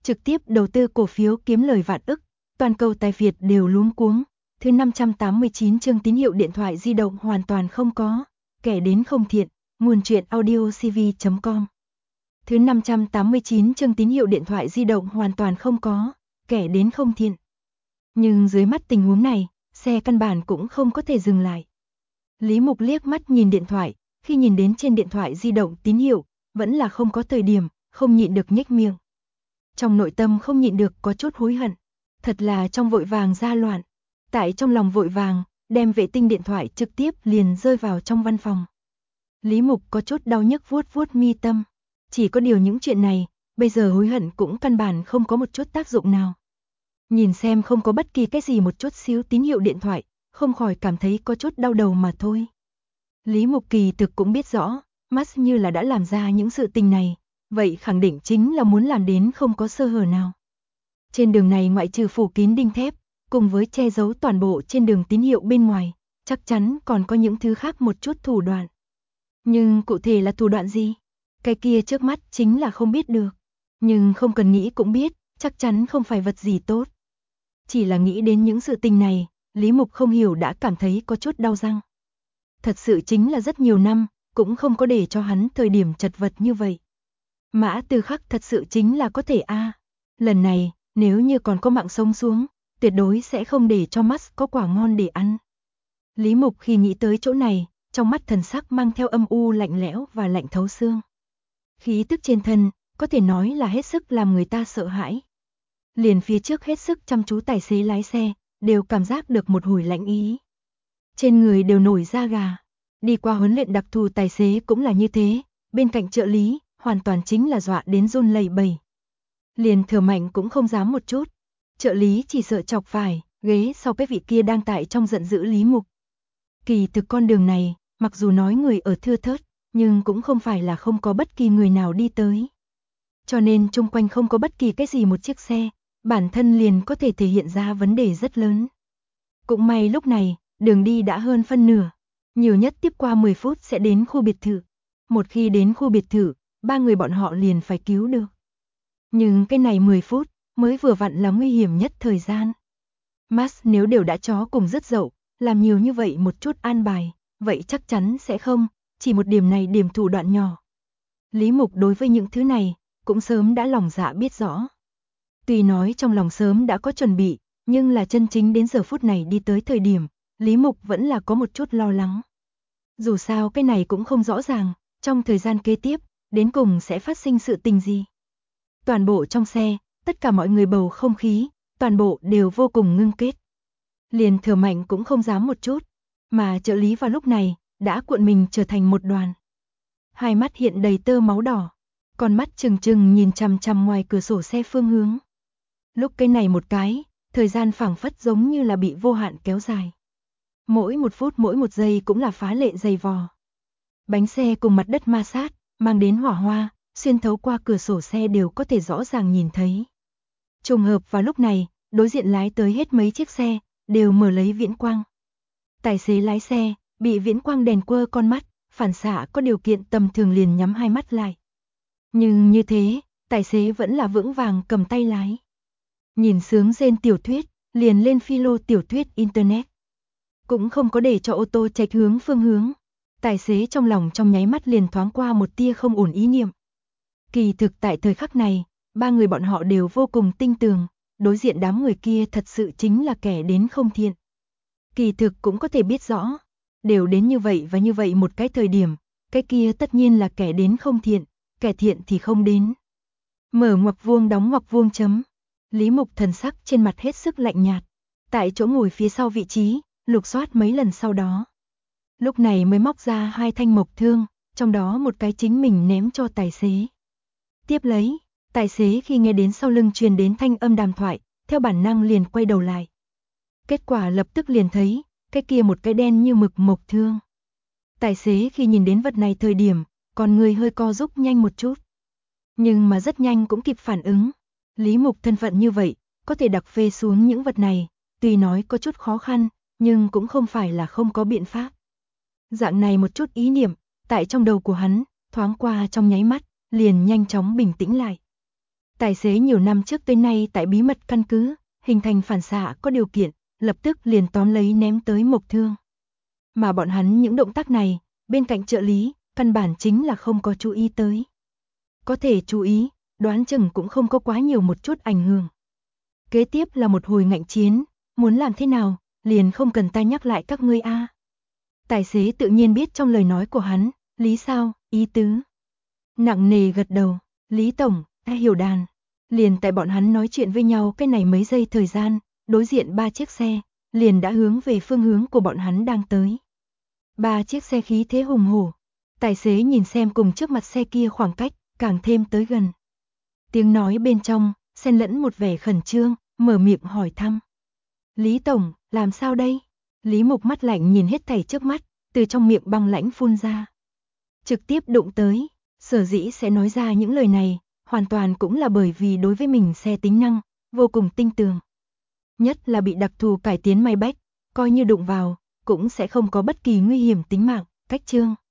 trực tiếp đầu tư cổ phiếu kiếm lời vạn ức, toàn cầu tài Việt đều luống cuống. Thứ 589 chương tín hiệu điện thoại di động hoàn toàn không có, kẻ đến không thiện, nguồn truyện audiocv.com. Thứ 589 chương tín hiệu điện thoại di động hoàn toàn không có, kẻ đến không thiện. Nhưng dưới mắt tình huống này, xe căn bản cũng không có thể dừng lại. Lý Mục liếc mắt nhìn điện thoại, khi nhìn đến trên điện thoại di động tín hiệu, vẫn là không có thời điểm, không nhịn được nhếch miệng. Trong nội tâm không nhịn được có chút hối hận, thật là trong vội vàng ra loạn. Tại trong lòng vội vàng, đem vệ tinh điện thoại trực tiếp liền rơi vào trong văn phòng. Lý Mục có chút đau nhức vuốt vuốt mi tâm. Chỉ có điều những chuyện này, bây giờ hối hận cũng căn bản không có một chút tác dụng nào. Nhìn xem không có bất kỳ cái gì một chút xíu tín hiệu điện thoại, không khỏi cảm thấy có chút đau đầu mà thôi. Lý Mục kỳ thực cũng biết rõ, Max như là đã làm ra những sự tình này, vậy khẳng định chính là muốn làm đến không có sơ hở nào. Trên đường này ngoại trừ phủ kín đinh thép, cùng với che giấu toàn bộ trên đường tín hiệu bên ngoài, chắc chắn còn có những thứ khác một chút thủ đoạn. Nhưng cụ thể là thủ đoạn gì? Cái kia trước mắt chính là không biết được. Nhưng không cần nghĩ cũng biết, chắc chắn không phải vật gì tốt. Chỉ là nghĩ đến những sự tình này, Lý Mục không hiểu đã cảm thấy có chút đau răng. Thật sự chính là rất nhiều năm, cũng không có để cho hắn thời điểm chật vật như vậy. Mã Tư Khắc thật sự chính là có thể lần này, nếu như còn có mạng sống xuống, tuyệt đối sẽ không để cho Max có quả ngon để ăn. Lý Mục khi nghĩ tới chỗ này, trong mắt thần sắc mang theo âm u lạnh lẽo và lạnh thấu xương. Khí tức trên thân, có thể nói là hết sức làm người ta sợ hãi. Liền phía trước hết sức chăm chú tài xế lái xe, đều cảm giác được một hồi lạnh ý. Trên người đều nổi da gà. Đi qua huấn luyện đặc thù tài xế cũng là như thế, bên cạnh trợ lý, hoàn toàn chính là dọa đến run lẩy bẩy. Liền thở mạnh cũng không dám một chút. Trợ lý chỉ sợ chọc phải, ghế sau cái vị kia đang tại trong giận dữ Lý Mục. Kỳ thực con đường này, mặc dù nói người ở thưa thớt, nhưng cũng không phải là không có bất kỳ người nào đi tới. Cho nên chung quanh không có bất kỳ cái gì một chiếc xe, bản thân liền có thể thể hiện ra vấn đề rất lớn. Cũng may lúc này, đường đi đã hơn phân nửa, nhiều nhất tiếp qua 10 phút sẽ đến khu biệt thự. Một khi đến khu biệt thự, ba người bọn họ liền phải cứu được. Nhưng cái này 10 phút, mới vừa vặn là nguy hiểm nhất thời gian. Max nếu đều đã chó cùng rất dậu, làm nhiều như vậy một chút an bài, vậy chắc chắn sẽ không, chỉ một điểm này điểm thủ đoạn nhỏ. Lý Mục đối với những thứ này, cũng sớm đã lòng dạ biết rõ. Tuy nói trong lòng sớm đã có chuẩn bị, nhưng là chân chính đến giờ phút này đi tới thời điểm, Lý Mục vẫn là có một chút lo lắng. Dù sao cái này cũng không rõ ràng, trong thời gian kế tiếp, đến cùng sẽ phát sinh sự tình gì. Toàn bộ trong xe, tất cả mọi người bầu không khí, toàn bộ đều vô cùng ngưng kết. Liền thở mạnh cũng không dám một chút, mà trợ lý vào lúc này, đã cuộn mình trở thành một đoàn. Hai mắt hiện đầy tơ máu đỏ, con mắt trừng trừng nhìn chằm chằm ngoài cửa sổ xe phương hướng. Lúc cái này một cái, thời gian phảng phất giống như là bị vô hạn kéo dài. Mỗi một phút mỗi một giây cũng là phá lệ dày vò. Bánh xe cùng mặt đất ma sát, mang đến hỏa hoa, xuyên thấu qua cửa sổ xe đều có thể rõ ràng nhìn thấy. Trùng hợp vào lúc này, đối diện lái tới hết mấy chiếc xe, đều mở lấy viễn quang. Tài xế lái xe, bị viễn quang đèn quơ con mắt, phản xạ có điều kiện tầm thường liền nhắm hai mắt lại. Nhưng như thế, tài xế vẫn là vững vàng cầm tay lái. Nhìn sướng rên tiểu thuyết, liền lên philo tiểu thuyết internet. Cũng không có để cho ô tô chệch hướng phương hướng. Tài xế trong lòng trong nháy mắt liền thoáng qua một tia không ổn ý niệm. Kỳ thực tại thời khắc này, ba người bọn họ đều vô cùng tinh tường, đối diện đám người kia thật sự chính là kẻ đến không thiện. Kỳ thực cũng có thể biết rõ, đều đến như vậy và như vậy một cái thời điểm, cái kia tất nhiên là kẻ đến không thiện, kẻ thiện thì không đến. Mở ngoặc vuông đóng ngoặc vuông chấm. Lý Mục thần sắc trên mặt hết sức lạnh nhạt, tại chỗ ngồi phía sau vị trí, lục soát mấy lần sau đó. Lúc này mới móc ra hai thanh mộc thương, trong đó một cái chính mình ném cho tài xế. Tiếp lấy, tài xế khi nghe đến sau lưng truyền đến thanh âm đàm thoại, theo bản năng liền quay đầu lại. Kết quả lập tức liền thấy, cái kia một cái đen như mực mộc thương. Tài xế khi nhìn đến vật này thời điểm, còn người hơi co rúm nhanh một chút. Nhưng mà rất nhanh cũng kịp phản ứng. Lý Mục thân phận như vậy, có thể đặc phê xuống những vật này, tuy nói có chút khó khăn, nhưng cũng không phải là không có biện pháp. Dạng này một chút ý niệm, tại trong đầu của hắn, thoáng qua trong nháy mắt, liền nhanh chóng bình tĩnh lại. Tài xế nhiều năm trước tới nay tại bí mật căn cứ, hình thành phản xạ có điều kiện, lập tức liền tóm lấy ném tới Mộc Thương. Mà bọn hắn những động tác này, bên cạnh trợ lý, căn bản chính là không có chú ý tới. Có thể chú ý, đoán chừng cũng không có quá nhiều một chút ảnh hưởng. Kế tiếp là một hồi ngạnh chiến, muốn làm thế nào, liền không cần ta nhắc lại các ngươi a. Tài xế tự nhiên biết trong lời nói của hắn, lý sao, ý tứ. Nặng nề gật đầu, Lý Tổng, ta hiểu đàn. Liền tại bọn hắn nói chuyện với nhau cái này mấy giây thời gian, đối diện 3 chiếc xe, liền đã hướng về phương hướng của bọn hắn đang tới. 3 chiếc xe khí thế hùng hổ. Tài xế nhìn xem cùng trước mặt xe kia khoảng cách, càng thêm tới gần. Tiếng nói bên trong, xen lẫn một vẻ khẩn trương, mở miệng hỏi thăm. Lý Tổng, làm sao đây? Lý Mục mắt lạnh nhìn hết thảy trước mắt, từ trong miệng băng lãnh phun ra. Trực tiếp đụng tới, sở dĩ sẽ nói ra những lời này, hoàn toàn cũng là bởi vì đối với mình xe tính năng, vô cùng tinh tường. Nhất là bị đặc thù cải tiến Maybach, coi như đụng vào, cũng sẽ không có bất kỳ nguy hiểm tính mạng, cách chương.